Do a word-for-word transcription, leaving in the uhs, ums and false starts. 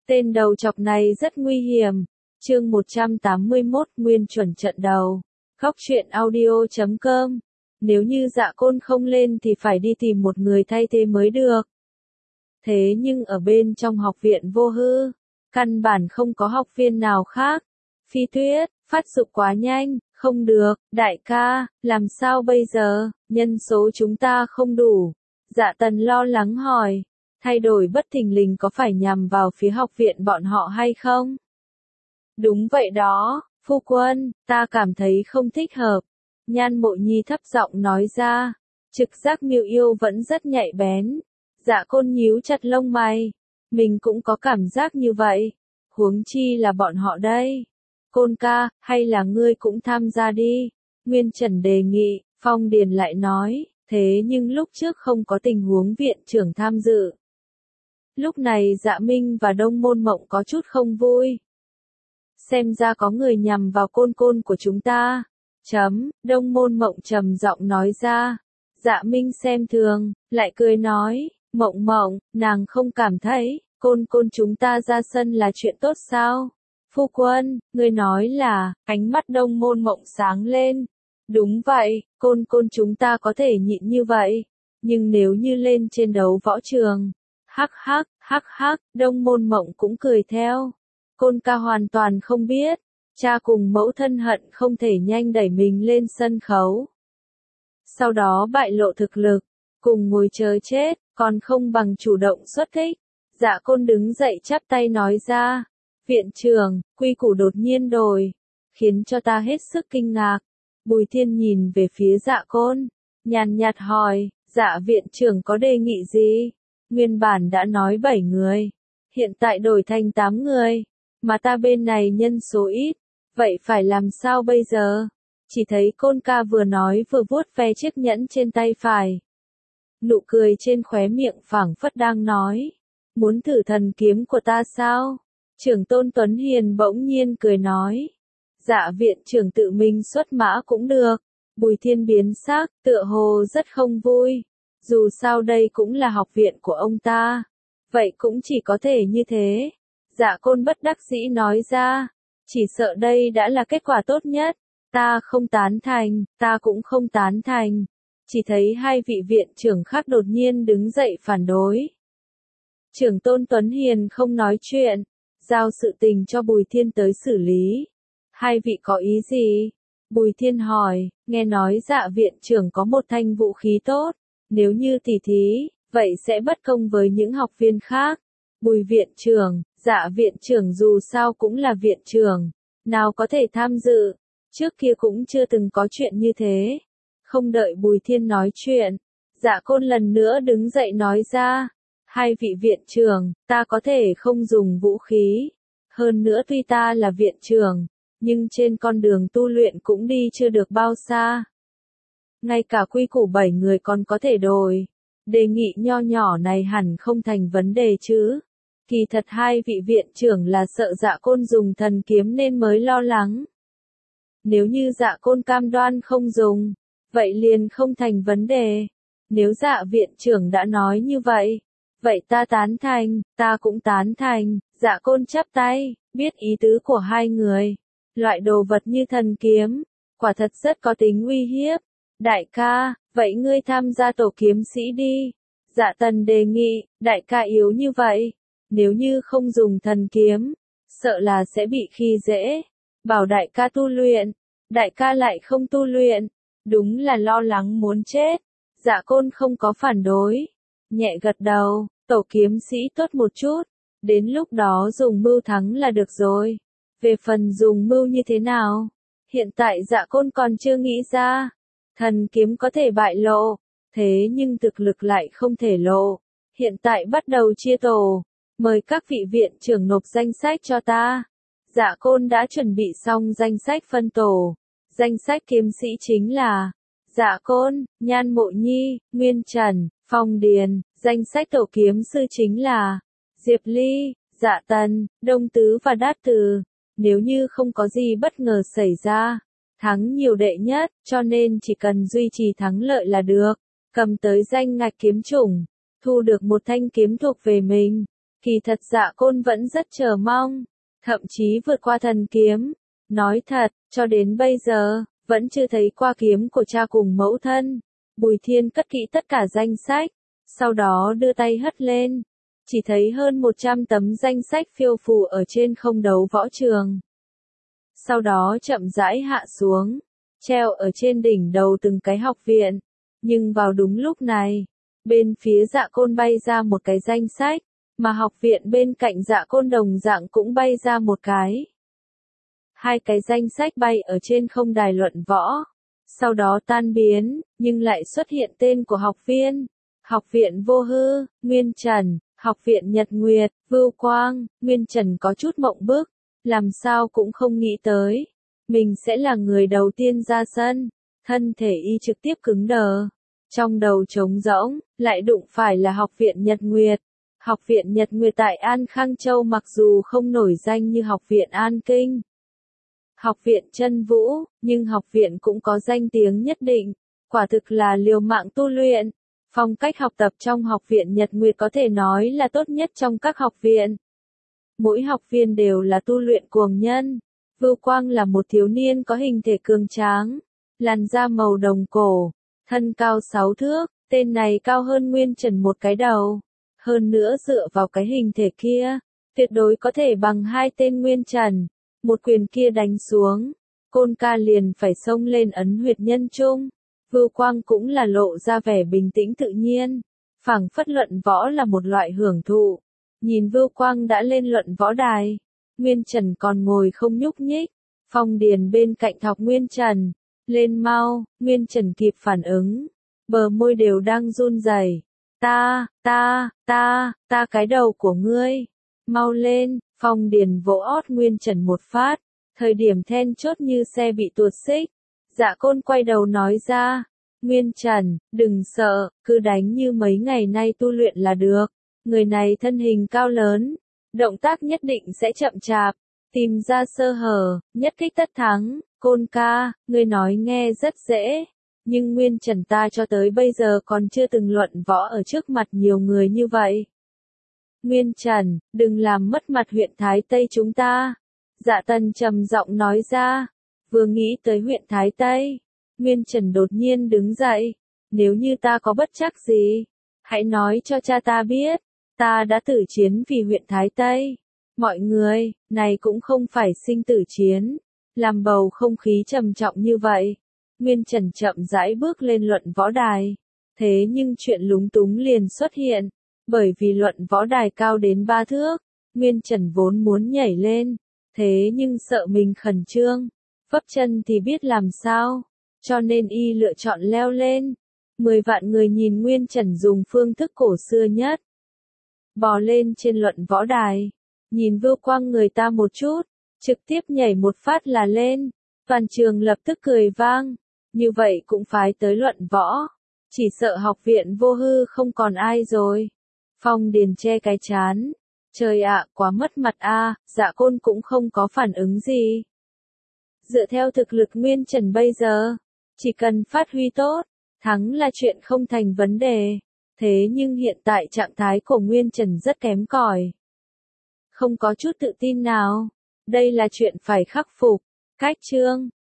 Tên đầu chọc này rất nguy hiểm. Chương một trăm tám mươi mốt Nguyên chuẩn trận đầu. Góc truyện audio chấm com. Nếu như Dạ Côn không lên thì phải đi tìm một người thay thế mới được. Thế nhưng ở bên trong học viện Vô Hư, căn bản không có học viên nào khác. Phi Tuyết, phát dục quá nhanh, không được, đại ca, làm sao bây giờ, nhân số chúng ta không đủ. Dạ Tần lo lắng hỏi, thay đổi bất thình lình có phải nhằm vào phía học viện bọn họ hay không? Đúng vậy đó, phu quân, ta cảm thấy không thích hợp. Nhan Mộ Nhi thấp giọng nói ra, trực giác Miêu Yêu vẫn rất nhạy bén. Dạ Côn nhíu chặt lông mày, mình cũng có cảm giác như vậy, huống chi là bọn họ đây. Côn ca, hay là ngươi cũng tham gia đi, Nguyên Trần đề nghị. Phong Điền lại nói, thế nhưng lúc trước không có tình huống viện trưởng tham dự. Lúc này Dạ Minh và Đông Môn Mộng có chút không vui. Xem ra có người nhằm vào côn côn của chúng ta. Chấm, Đông Môn Mộng trầm giọng nói ra. Dạ Minh xem thường, lại cười nói, Mộng Mộng, nàng không cảm thấy, côn côn chúng ta ra sân là chuyện tốt sao? Phu quân, ngươi nói là, ánh mắt Đông Môn Mộng sáng lên. Đúng vậy, côn côn chúng ta có thể nhịn như vậy, nhưng nếu như lên trên đấu võ trường, hắc hắc, hắc hắc, Đông Môn Mộng cũng cười theo. Côn ca hoàn toàn không biết, cha cùng mẫu thân hận không thể nhanh đẩy mình lên sân khấu. Sau đó bại lộ thực lực, cùng ngồi chờ chết, còn không bằng chủ động xuất kích. Dạ Côn đứng dậy chắp tay nói ra, viện trưởng, quy củ đột nhiên đổi, khiến cho ta hết sức kinh ngạc. Bùi Thiên nhìn về phía Dạ Côn, nhàn nhạt hỏi, Dạ viện trưởng có đề nghị gì? Nguyên bản đã nói bảy người, hiện tại đổi thành tám người, mà ta bên này nhân số ít, vậy phải làm sao bây giờ? Chỉ thấy Côn ca vừa nói vừa vuốt ve chiếc nhẫn trên tay phải. Nụ cười trên khóe miệng phảng phất đang nói, muốn thử thần kiếm của ta sao? Trưởng Tôn Tuấn Hiền bỗng nhiên cười nói, Dạ viện trưởng tự mình xuất mã cũng được. Bùi Thiên biến sắc, tựa hồ rất không vui. Dù sao đây cũng là học viện của ông ta. Vậy cũng chỉ có thể như thế. Dạ Côn bất đắc dĩ nói ra, chỉ sợ đây đã là kết quả tốt nhất. Ta không tán thành, ta cũng không tán thành. Chỉ thấy hai vị viện trưởng khác đột nhiên đứng dậy phản đối. Trưởng Tôn Tuấn Hiền không nói chuyện, giao sự tình cho Bùi Thiên tới xử lý. Hai vị có ý gì? Bùi Thiên hỏi, nghe nói Dạ viện trưởng có một thanh vũ khí tốt, nếu như tỉ thí, vậy sẽ bất công với những học viên khác. Bùi viện trưởng, Dạ viện trưởng dù sao cũng là viện trưởng, nào có thể tham dự, trước kia cũng chưa từng có chuyện như thế. Không đợi Bùi Thiên nói chuyện, Dạ Côn lần nữa đứng dậy nói ra, hai vị viện trưởng, ta có thể không dùng vũ khí, hơn nữa tuy ta là viện trưởng, nhưng trên con đường tu luyện cũng đi chưa được bao xa. Ngay cả quy củ bảy người còn có thể đổi, đề nghị nho nhỏ này hẳn không thành vấn đề chứ. Kỳ thật hai vị viện trưởng là sợ Dạ Côn dùng thần kiếm nên mới lo lắng. Nếu như Dạ Côn cam đoan không dùng, vậy liền không thành vấn đề. Nếu Dạ viện trưởng đã nói như vậy, vậy ta tán thành, ta cũng tán thành. Dạ Côn chắp tay, biết ý tứ của hai người. Loại đồ vật như thần kiếm, quả thật rất có tính uy hiếp. Đại ca, vậy ngươi tham gia tổ kiếm sĩ đi. Dạ Tần đề nghị, đại ca yếu như vậy, nếu như không dùng thần kiếm, sợ là sẽ bị khi dễ. Bảo đại ca tu luyện, đại ca lại không tu luyện, đúng là lo lắng muốn chết. Dạ Côn không có phản đối, nhẹ gật đầu, tổ kiếm sĩ tốt một chút, đến lúc đó dùng mưu thắng là được rồi. Về phần dùng mưu như thế nào, hiện tại Dạ Côn còn chưa nghĩ ra. Thần kiếm có thể bại lộ, thế nhưng thực lực lại không thể lộ. Hiện tại bắt đầu chia tổ, mời các vị viện trưởng nộp danh sách cho ta. Dạ Côn đã chuẩn bị xong danh sách phân tổ. Danh sách kiếm sĩ chính là Dạ Côn, Nhan Mộ Nhi, Nguyên Trần, Phong Điền. Danh sách tổ kiếm sư chính là Diệp Ly, Dạ Tần, Đông Tứ và Đát Từ. Nếu như không có gì bất ngờ xảy ra, thắng nhiều đệ nhất, cho nên chỉ cần duy trì thắng lợi là được. Cầm tới danh ngạch kiếm chủng, thu được một thanh kiếm thuộc về mình. Kỳ thật Dạ Côn vẫn rất chờ mong, thậm chí vượt qua thần kiếm. Nói thật, cho đến bây giờ, vẫn chưa thấy qua kiếm của cha cùng mẫu thân. Bùi Thiên cất kỹ tất cả danh sách, sau đó đưa tay hất lên. Chỉ thấy hơn một trăm tấm danh sách phiêu phù ở trên không đấu võ trường. Sau đó chậm rãi hạ xuống, treo ở trên đỉnh đầu từng cái học viện. Nhưng vào đúng lúc này, bên phía Dạ Côn bay ra một cái danh sách, mà học viện bên cạnh Dạ Côn đồng dạng cũng bay ra một cái. Hai cái danh sách bay ở trên không đài luận võ, sau đó tan biến, nhưng lại xuất hiện tên của học viên. Học viện Vô Hư, Nguyên Trần, học viện Nhật Nguyệt, Vưu Quang. Nguyên Trần có chút mộng bức, làm sao cũng không nghĩ tới, mình sẽ là người đầu tiên ra sân. Thân thể y trực tiếp cứng đờ, trong đầu trống rỗng, lại đụng phải là học viện Nhật Nguyệt. Học viện Nhật Nguyệt tại An Khang Châu mặc dù không nổi danh như học viện An Kinh, học viện Chân Vũ, nhưng học viện cũng có danh tiếng nhất định, quả thực là liều mạng tu luyện. Phong cách học tập trong học viện Nhật Nguyệt có thể nói là tốt nhất trong các học viện. Mỗi học viên đều là tu luyện cuồng nhân. Vưu Quang là một thiếu niên có hình thể cường tráng, làn da màu đồng cổ, thân cao sáu thước, tên này cao hơn Nguyên Trần một cái đầu. Hơn nữa dựa vào cái hình thể kia, tuyệt đối có thể bằng hai tên Nguyên Trần. Một quyền kia đánh xuống, Côn ca liền phải xông lên ấn huyệt nhân trung. Vưu Quang cũng là lộ ra vẻ bình tĩnh tự nhiên, phảng phất luận võ là một loại hưởng thụ. Nhìn Vưu Quang đã lên luận võ đài, Nguyên Trần còn ngồi không nhúc nhích. Phong Điền bên cạnh thọc Nguyên Trần, lên mau. Nguyên Trần kịp phản ứng, bờ môi đều đang run rẩy. Ta, ta, ta, ta cái đầu của ngươi, mau lên. Phong Điền vỗ ót Nguyên Trần một phát, thời điểm then chốt như xe bị tuột xích. Dạ Côn quay đầu nói ra, Nguyên Trần, đừng sợ, cứ đánh như mấy ngày nay tu luyện là được. Người này thân hình cao lớn, động tác nhất định sẽ chậm chạp, tìm ra sơ hở, nhất kích tất thắng. Côn ca, ngươi nói nghe rất dễ, nhưng Nguyên Trần ta cho tới bây giờ còn chưa từng luận võ ở trước mặt nhiều người như vậy. Nguyên Trần, đừng làm mất mặt huyện Thái Tây chúng ta. Dạ Tần trầm giọng nói ra. Vừa nghĩ tới huyện Thái Tây, Nguyên Trần đột nhiên đứng dậy. Nếu như ta có bất trắc gì, hãy nói cho cha ta biết. Ta đã tử chiến vì huyện Thái Tây. Mọi người, này cũng không phải sinh tử chiến. Làm bầu không khí trầm trọng như vậy. Nguyên Trần chậm rãi bước lên luận võ đài. Thế nhưng chuyện lúng túng liền xuất hiện. Bởi vì luận võ đài cao đến ba thước, Nguyên Trần vốn muốn nhảy lên. Thế nhưng sợ mình khẩn trương, vấp chân thì biết làm sao. Cho nên y lựa chọn leo lên. Mười vạn người nhìn Nguyên Trần dùng phương thức cổ xưa nhất. Bò lên trên luận võ đài. Nhìn Vưu Quang người ta một chút, trực tiếp nhảy một phát là lên. Toàn trường lập tức cười vang. Như vậy cũng phái tới luận võ. Chỉ sợ học viện Vô Hư không còn ai rồi. Phong Điền che cái chán. Trời ạ, quá mất mặt a. Dạ Côn cũng không có phản ứng gì. Dựa theo thực lực Nguyên Trần bây giờ, chỉ cần phát huy tốt, thắng là chuyện không thành vấn đề. Thế nhưng hiện tại trạng thái của Nguyên Trần rất kém cỏi. Không có chút tự tin nào. Đây là chuyện phải khắc phục. Cách chương